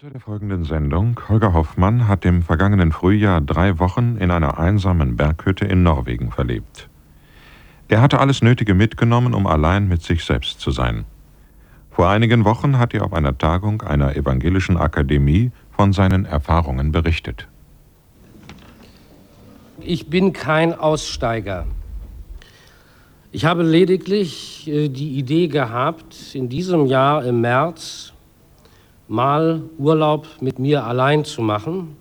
Der folgenden Sendung: Holger Hoffmann hat im vergangenen Frühjahr 3 Wochen in einer einsamen Berghütte in Norwegen verlebt. Er hatte alles Nötige mitgenommen, um allein mit sich selbst zu sein. Vor einigen Wochen hat er auf einer Tagung einer evangelischen Akademie von seinen Erfahrungen berichtet. Ich bin kein Aussteiger. Ich habe lediglich die Idee gehabt, in diesem Jahr im März mal Urlaub mit mir allein zu machen,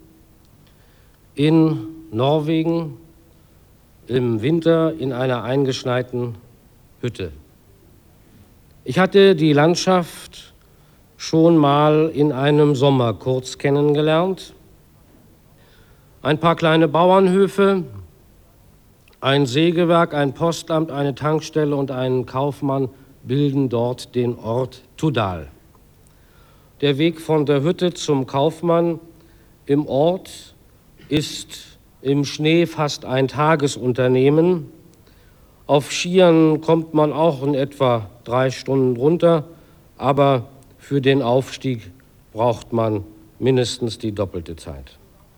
in Norwegen im Winter in einer eingeschneiten Hütte. Ich hatte die Landschaft schon mal in einem Sommer kurz kennengelernt. Ein paar kleine Bauernhöfe, ein Sägewerk, ein Postamt, eine Tankstelle und einen Kaufmann bilden dort den Ort Tudal. Der Weg von der Hütte zum Kaufmann im Ort ist im Schnee fast ein Tagesunternehmen. Auf Skiern kommt man auch in etwa 3 Stunden runter, aber für den Aufstieg braucht man mindestens die doppelte Zeit.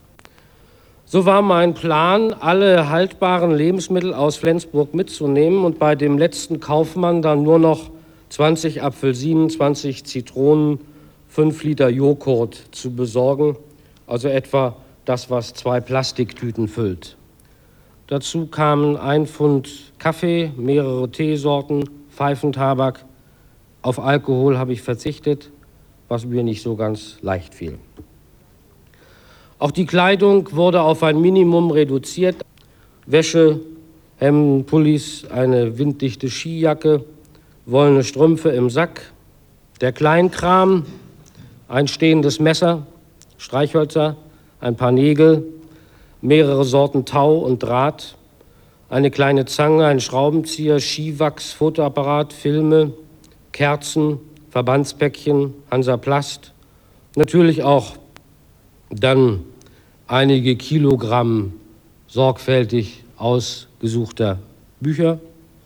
So war mein Plan, alle haltbaren Lebensmittel aus Flensburg mitzunehmen und bei dem letzten Kaufmann dann nur noch 20 Apfelsinen, 20 Zitronen, 5 Liter Joghurt zu besorgen, also etwa das, was 2 Plastiktüten füllt. Dazu kamen 1 Pfund Kaffee, mehrere Teesorten, Pfeifentabak. Auf Alkohol habe ich verzichtet, was mir nicht so ganz leicht fiel. Auch die Kleidung wurde auf ein Minimum reduziert. Wäsche, Hemden, Pullis, eine winddichte Skijacke, wollene Strümpfe im Sack, der Kleinkram, ein stehendes Messer, Streichhölzer, ein paar Nägel, mehrere Sorten Tau und Draht, eine kleine Zange, ein Schraubenzieher, Skiwachs, Fotoapparat, Filme, Kerzen, Verbandspäckchen, Hansaplast, natürlich auch dann einige Kilogramm sorgfältig ausgesuchter Bücher,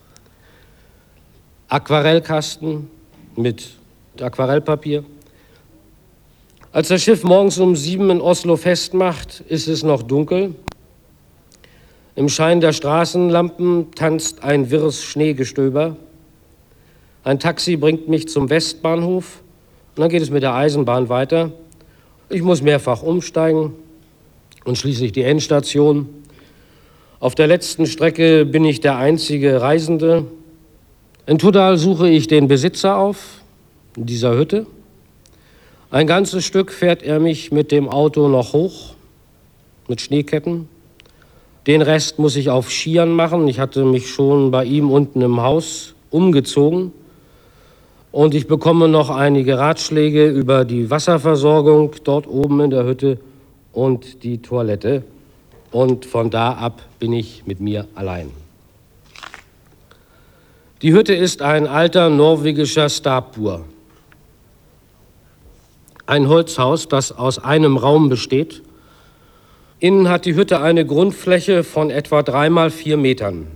Aquarellkasten mit Aquarellpapier. Als das Schiff morgens um 7 in Oslo festmacht, ist es noch dunkel. Im Schein der Straßenlampen tanzt ein wirres Schneegestöber. Ein Taxi bringt mich zum Westbahnhof und dann geht es mit der Eisenbahn weiter. Ich muss mehrfach umsteigen und schließlich die Endstation. Auf der letzten Strecke bin ich der einzige Reisende. In Tudal suche ich den Besitzer auf, dieser Hütte. Ein ganzes Stück fährt er mich mit dem Auto noch hoch, mit Schneeketten. Den Rest muss ich auf Skiern machen. Ich hatte mich schon bei ihm unten im Haus umgezogen. Und ich bekomme noch einige Ratschläge über die Wasserversorgung dort oben in der Hütte und die Toilette. Und von da ab bin ich mit mir allein. Die Hütte ist ein alter norwegischer Stapur. Ein Holzhaus, das aus einem Raum besteht. Innen hat die Hütte eine Grundfläche von etwa 3 mal 4 Metern.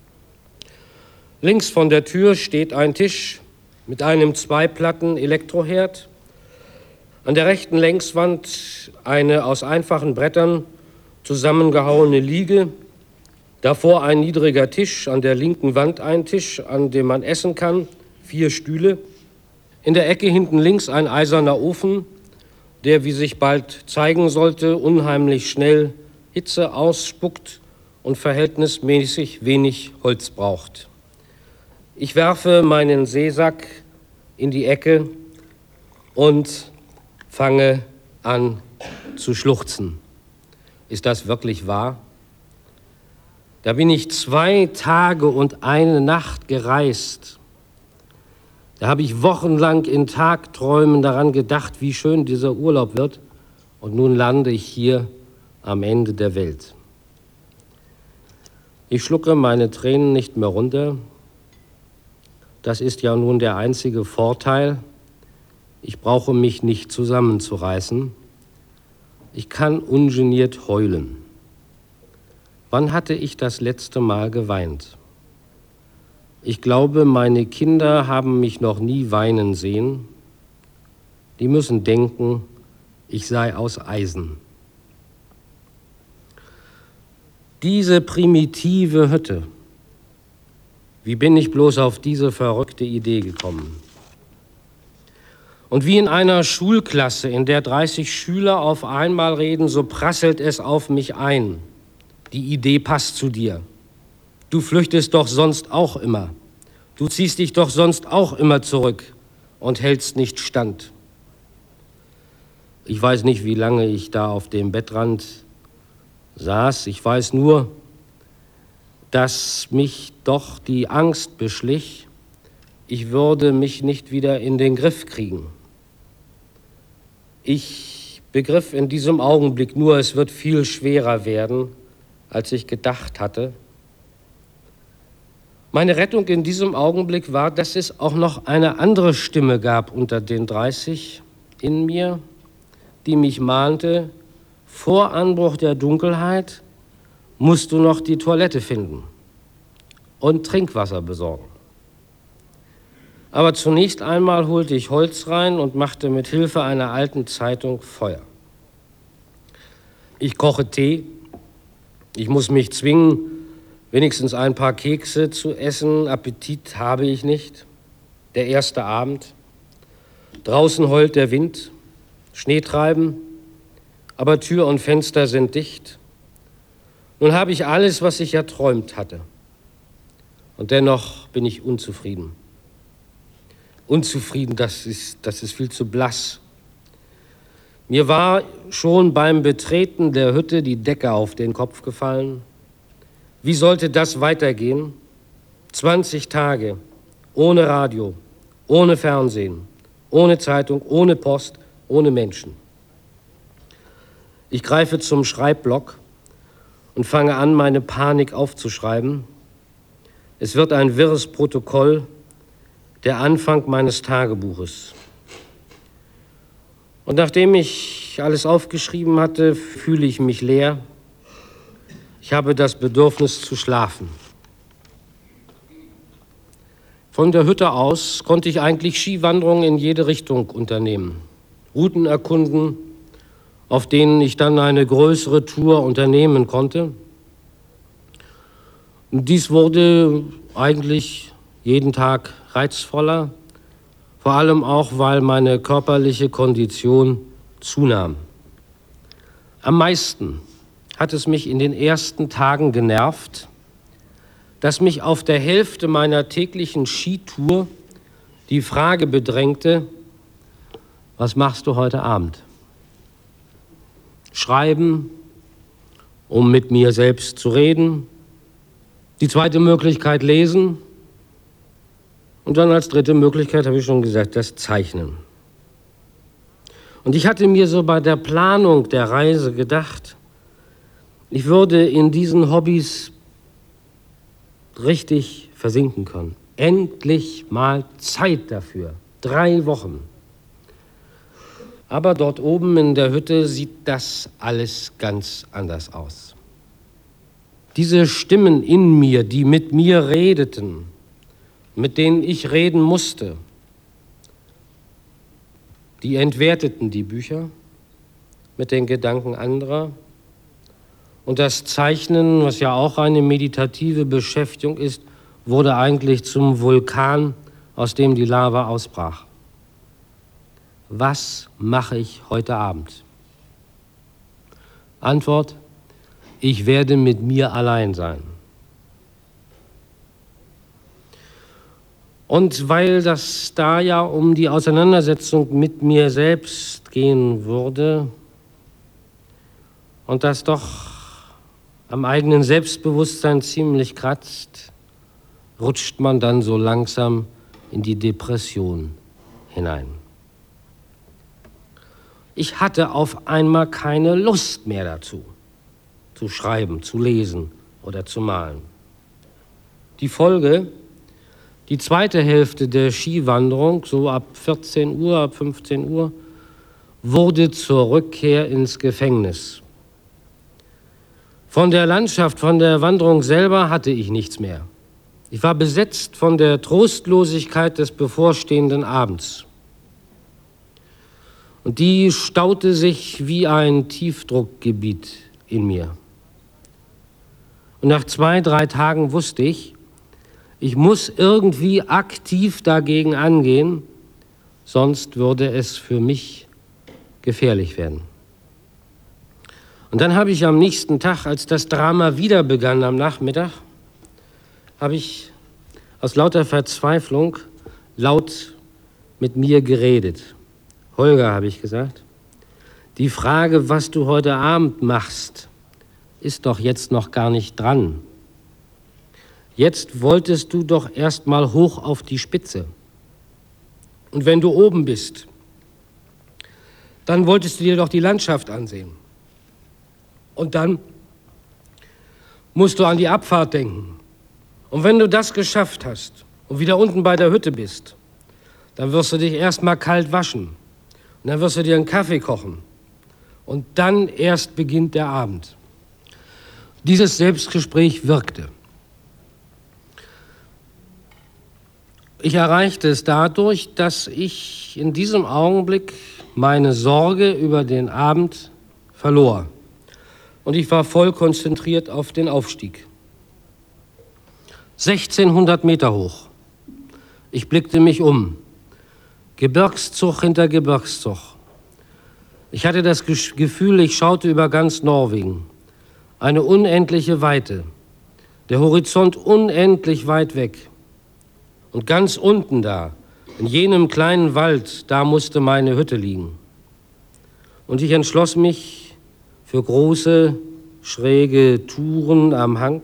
Links von der Tür steht ein Tisch mit einem 2-Platten-Elektroherd. An der rechten Längswand eine aus einfachen Brettern zusammengehauene Liege. Davor ein niedriger Tisch, an der linken Wand ein Tisch, an dem man essen kann, 4 Stühle. In der Ecke hinten links ein eiserner Ofen, der, wie sich bald zeigen sollte, unheimlich schnell Hitze ausspuckt und verhältnismäßig wenig Holz braucht. Ich werfe meinen Seesack in die Ecke und fange an zu schluchzen. Ist das wirklich wahr? Da bin ich 2 Tage und eine Nacht gereist. Da habe ich wochenlang in Tagträumen daran gedacht, wie schön dieser Urlaub wird. Und nun lande ich hier am Ende der Welt. Ich schlucke meine Tränen nicht mehr runter. Das ist ja nun der einzige Vorteil. Ich brauche mich nicht zusammenzureißen. Ich kann ungeniert heulen. Wann hatte ich das letzte Mal geweint? Ich glaube, meine Kinder haben mich noch nie weinen sehen. Die müssen denken, ich sei aus Eisen. Diese primitive Hütte, wie bin ich bloß auf diese verrückte Idee gekommen? Und wie in einer Schulklasse, in der 30 Schüler auf einmal reden, so prasselt es auf mich ein. Die Idee passt zu dir. Du flüchtest doch sonst auch immer. Du ziehst dich doch sonst auch immer zurück und hältst nicht stand. Ich weiß nicht, wie lange ich da auf dem Bettrand saß. Ich weiß nur, dass mich doch die Angst beschlich, ich würde mich nicht wieder in den Griff kriegen. Ich begriff in diesem Augenblick nur, es wird viel schwerer werden, als ich gedacht hatte. Meine Rettung in diesem Augenblick war, dass es auch noch eine andere Stimme gab unter den 30 in mir, die mich mahnte, vor Anbruch der Dunkelheit musst du noch die Toilette finden und Trinkwasser besorgen. Aber zunächst einmal holte ich Holz rein und machte mit Hilfe einer alten Zeitung Feuer. Ich koche Tee. Ich muss mich zwingen, wenigstens ein paar Kekse zu essen. Appetit habe ich nicht. Der erste Abend. Draußen heult der Wind, Schneetreiben, aber Tür und Fenster sind dicht. Nun habe ich alles, was ich erträumt hatte. Und dennoch bin ich unzufrieden. Unzufrieden, das ist viel zu blass. Mir war schon beim Betreten der Hütte die Decke auf den Kopf gefallen. Wie sollte das weitergehen? 20 Tage, ohne Radio, ohne Fernsehen, ohne Zeitung, ohne Post, ohne Menschen. Ich greife zum Schreibblock und fange an, meine Panik aufzuschreiben. Es wird ein wirres Protokoll, der Anfang meines Tagebuches. Und nachdem ich alles aufgeschrieben hatte, fühle ich mich leer. Ich habe das Bedürfnis zu schlafen. Von der Hütte aus konnte ich eigentlich Skiwanderungen in jede Richtung unternehmen. Routen erkunden, auf denen ich dann eine größere Tour unternehmen konnte. Und dies wurde eigentlich jeden Tag reizvoller, vor allem auch, weil meine körperliche Kondition zunahm. Am meisten hat es mich in den ersten Tagen genervt, dass mich auf der Hälfte meiner täglichen Skitour die Frage bedrängte, was machst du heute Abend? Schreiben, um mit mir selbst zu reden. Die zweite Möglichkeit lesen. Und dann als dritte Möglichkeit, habe ich schon gesagt, das Zeichnen. Und ich hatte mir so bei der Planung der Reise gedacht, ich würde in diesen Hobbys richtig versinken können. Endlich mal Zeit dafür. 3 Wochen. Aber dort oben in der Hütte sieht das alles ganz anders aus. Diese Stimmen in mir, die mit mir redeten, mit denen ich reden musste, die entwerteten die Bücher mit den Gedanken anderer. Und das Zeichnen, was ja auch eine meditative Beschäftigung ist, wurde eigentlich zum Vulkan, aus dem die Lava ausbrach. Was mache ich heute Abend? Antwort: Ich werde mit mir allein sein. Und weil das da ja um die Auseinandersetzung mit mir selbst gehen würde und das doch am eigenen Selbstbewusstsein ziemlich kratzt, rutscht man dann so langsam in die Depression hinein. Ich hatte auf einmal keine Lust mehr dazu, zu schreiben, zu lesen oder zu malen. Die Folge: die zweite Hälfte der Skiwanderung, so ab 14 Uhr, ab 15 Uhr, wurde zur Rückkehr ins Gefängnis. Von der Landschaft, von der Wanderung selber hatte ich nichts mehr. Ich war besetzt von der Trostlosigkeit des bevorstehenden Abends. Und die staute sich wie ein Tiefdruckgebiet in mir. Und nach 2, 3 Tagen wusste ich, ich muss irgendwie aktiv dagegen angehen, sonst würde es für mich gefährlich werden. Und dann habe ich am nächsten Tag, als das Drama wieder begann am Nachmittag, habe ich aus lauter Verzweiflung laut mit mir geredet. Holger, habe ich gesagt, die Frage, was du heute Abend machst, ist doch jetzt noch gar nicht dran. Jetzt wolltest du doch erst mal hoch auf die Spitze. Und wenn du oben bist, dann wolltest du dir doch die Landschaft ansehen. Und dann musst du an die Abfahrt denken. Und wenn du das geschafft hast und wieder unten bei der Hütte bist, dann wirst du dich erst mal kalt waschen. Und dann wirst du dir einen Kaffee kochen. Und dann erst beginnt der Abend. Dieses Selbstgespräch wirkte. Ich erreichte es dadurch, dass ich in diesem Augenblick meine Sorge über den Abend verlor. Und ich war voll konzentriert auf den Aufstieg. 1600 Meter hoch. Ich blickte mich um. Gebirgszug hinter Gebirgszug. Ich hatte das Gefühl, ich schaute über ganz Norwegen. Eine unendliche Weite. Der Horizont unendlich weit weg. Und ganz unten da, in jenem kleinen Wald, da musste meine Hütte liegen. Und ich entschloss mich für große, schräge Touren am Hang.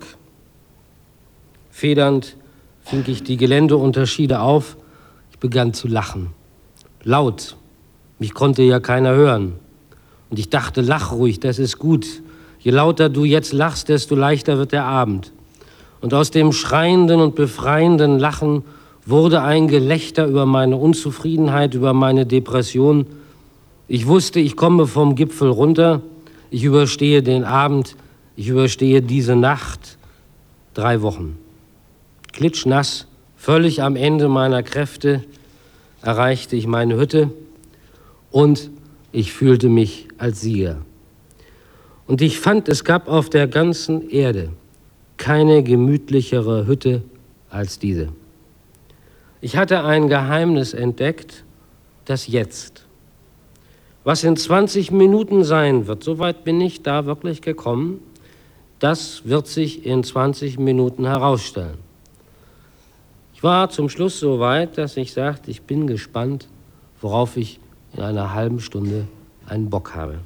Federnd fing ich die Geländeunterschiede auf. Ich begann zu lachen. Laut. Mich konnte ja keiner hören. Und ich dachte, lach ruhig, das ist gut. Je lauter du jetzt lachst, desto leichter wird der Abend. Und aus dem schreienden und befreienden Lachen wurde ein Gelächter über meine Unzufriedenheit, über meine Depression. Ich wusste, ich komme vom Gipfel runter, ich überstehe den Abend, ich überstehe diese Nacht. 3 Wochen. Klitschnass, völlig am Ende meiner Kräfte, erreichte ich meine Hütte und ich fühlte mich als Sieger. Und ich fand, es gab auf der ganzen Erde keine gemütlichere Hütte als diese. Ich hatte ein Geheimnis entdeckt, das Jetzt. Was in 20 Minuten sein wird, so weit bin ich da wirklich gekommen, das wird sich in 20 Minuten herausstellen. Ich war zum Schluss so weit, dass ich sagte, ich bin gespannt, worauf ich in einer halben Stunde einen Bock habe.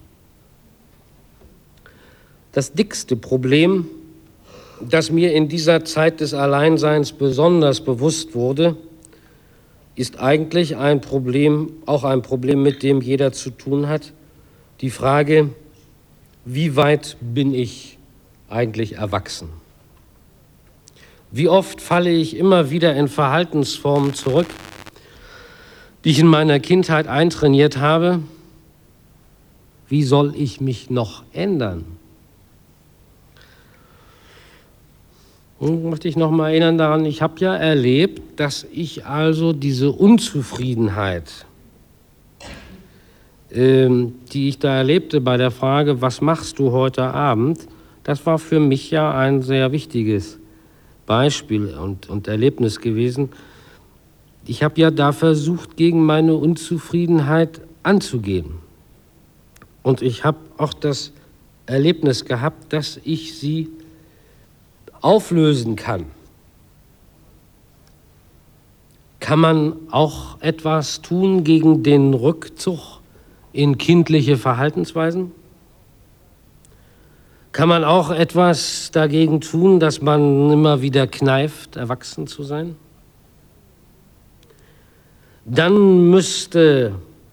Das dickste Problem, das mir in dieser Zeit des Alleinseins besonders bewusst wurde, ist eigentlich ein Problem, auch ein Problem, mit dem jeder zu tun hat. Die Frage, wie weit bin ich eigentlich erwachsen? Wie oft falle ich immer wieder in Verhaltensformen zurück, die ich in meiner Kindheit eintrainiert habe? Wie soll ich mich noch ändern? Und möchte ich noch mal erinnern daran, ich habe ja erlebt, dass ich also diese Unzufriedenheit, die ich da erlebte bei der Frage, was machst du heute Abend, das war für mich ja ein sehr wichtiges Beispiel und Erlebnis gewesen. Ich habe ja da versucht, gegen meine Unzufriedenheit anzugehen. Und ich habe auch das Erlebnis gehabt, dass ich sie auflösen kann. Kann man auch etwas tun gegen den Rückzug in kindliche Verhaltensweisen? Kann man auch etwas dagegen tun, dass man immer wieder kneift, erwachsen zu sein? Dann müsste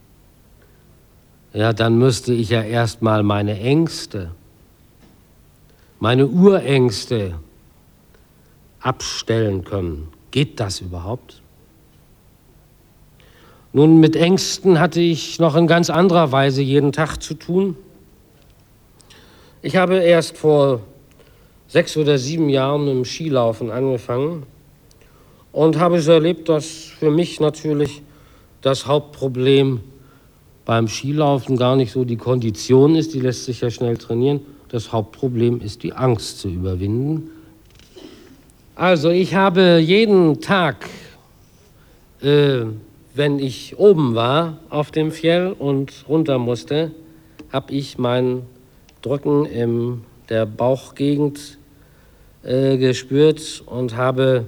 ich ja erstmal meine Ängste, meine Urängste abstellen können. Geht das überhaupt? Nun, mit Ängsten hatte ich noch in ganz anderer Weise jeden Tag zu tun. Ich habe erst vor 6 oder 7 Jahren mit dem Skilaufen angefangen und habe so erlebt, dass für mich natürlich das Hauptproblem beim Skilaufen gar nicht so die Kondition ist, die lässt sich ja schnell trainieren. Das Hauptproblem ist die Angst zu überwinden. Also ich habe jeden Tag, wenn ich oben war auf dem Fjell und runter musste, habe ich mein Drücken in der Bauchgegend gespürt und habe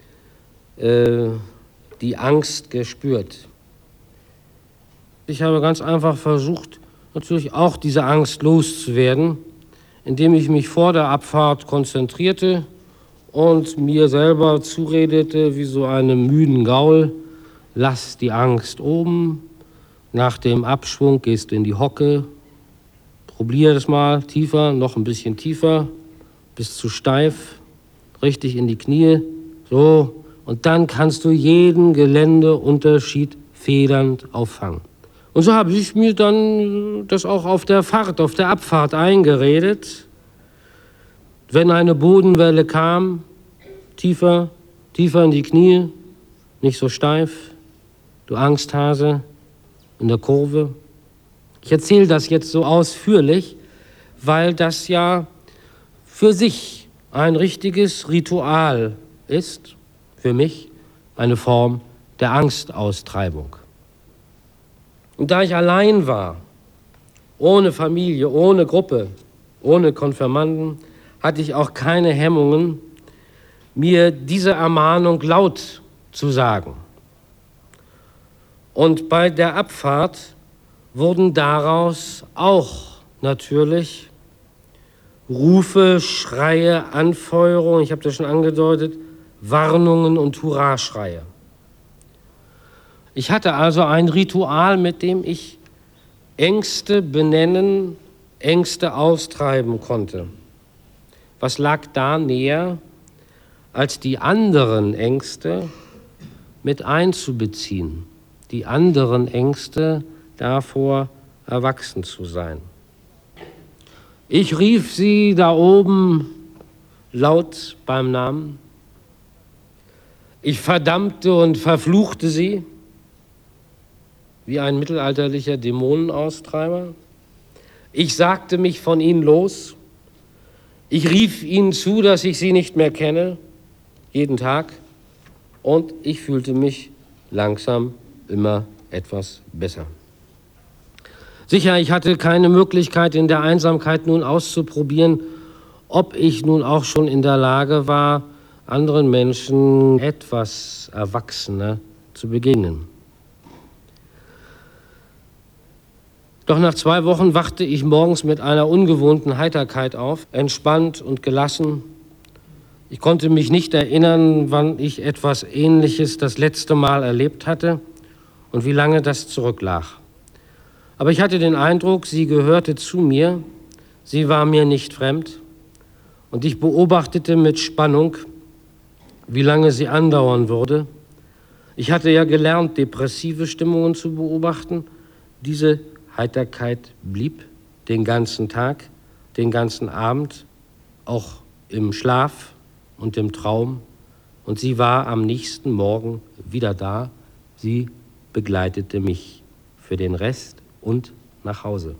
die Angst gespürt. Ich habe ganz einfach versucht, natürlich auch diese Angst loszuwerden, indem ich mich vor der Abfahrt konzentrierte und mir selber zuredete wie so einem müden Gaul: Lass die Angst oben, nach dem Abschwung gehst du in die Hocke, probier das mal tiefer, noch ein bisschen tiefer, bist zu steif, richtig in die Knie, so, und dann kannst du jeden Geländeunterschied federnd auffangen. Und so habe ich mir dann das auch auf der Fahrt, auf der Abfahrt eingeredet. Wenn eine Bodenwelle kam, tiefer, tiefer in die Knie, nicht so steif, du Angsthase in der Kurve. Ich erzähle das jetzt so ausführlich, weil das ja für sich ein richtiges Ritual ist, für mich eine Form der Angstaustreibung. Und da ich allein war, ohne Familie, ohne Gruppe, ohne Konfirmanden, hatte ich auch keine Hemmungen, mir diese Ermahnung laut zu sagen. Und bei der Abfahrt wurden daraus auch natürlich Rufe, Schreie, Anfeuerungen, ich habe das schon angedeutet, Warnungen und Hurraschreie. Ich hatte also ein Ritual, mit dem ich Ängste benennen, Ängste austreiben konnte. Was lag da näher, als die anderen Ängste mit einzubeziehen, die anderen Ängste davor, erwachsen zu sein. Ich rief sie da oben laut beim Namen. Ich verdammte und verfluchte sie wie ein mittelalterlicher Dämonenaustreiber. Ich sagte mich von ihnen los. Ich rief ihnen zu, dass ich sie nicht mehr kenne, jeden Tag. Und ich fühlte mich langsam immer etwas besser. Sicher, ich hatte keine Möglichkeit, in der Einsamkeit nun auszuprobieren, ob ich nun auch schon in der Lage war, anderen Menschen etwas erwachsener zu begegnen. Doch nach 2 Wochen wachte ich morgens mit einer ungewohnten Heiterkeit auf, entspannt und gelassen. Ich konnte mich nicht erinnern, wann ich etwas Ähnliches das letzte Mal erlebt hatte und wie lange das zurücklag. Aber ich hatte den Eindruck, sie gehörte zu mir, sie war mir nicht fremd und ich beobachtete mit Spannung, wie lange sie andauern würde. Ich hatte ja gelernt, depressive Stimmungen zu beobachten. Diese Heiterkeit blieb den ganzen Tag, den ganzen Abend, auch im Schlaf und im Traum. Und sie war am nächsten Morgen wieder da. Sie begleitete mich für den Rest und nach Hause.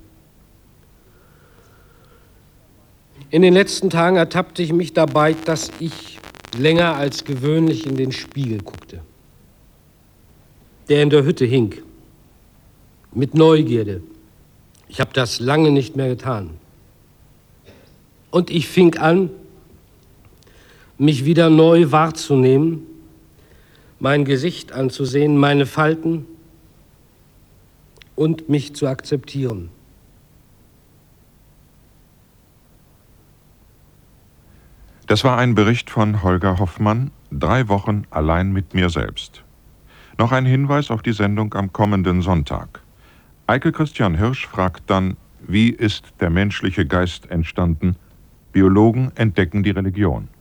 In den letzten Tagen ertappte ich mich dabei, dass ich länger als gewöhnlich in den Spiegel guckte, der in der Hütte hing. Mit Neugierde. Ich habe das lange nicht mehr getan. Und ich fing an, mich wieder neu wahrzunehmen, mein Gesicht anzusehen, meine Falten und mich zu akzeptieren. Das war ein Bericht von Holger Hoffmann, 3 Wochen allein mit mir selbst. Noch ein Hinweis auf die Sendung am kommenden Sonntag. Eike Christian Hirsch fragt dann, wie ist der menschliche Geist entstanden? Biologen entdecken die Religion.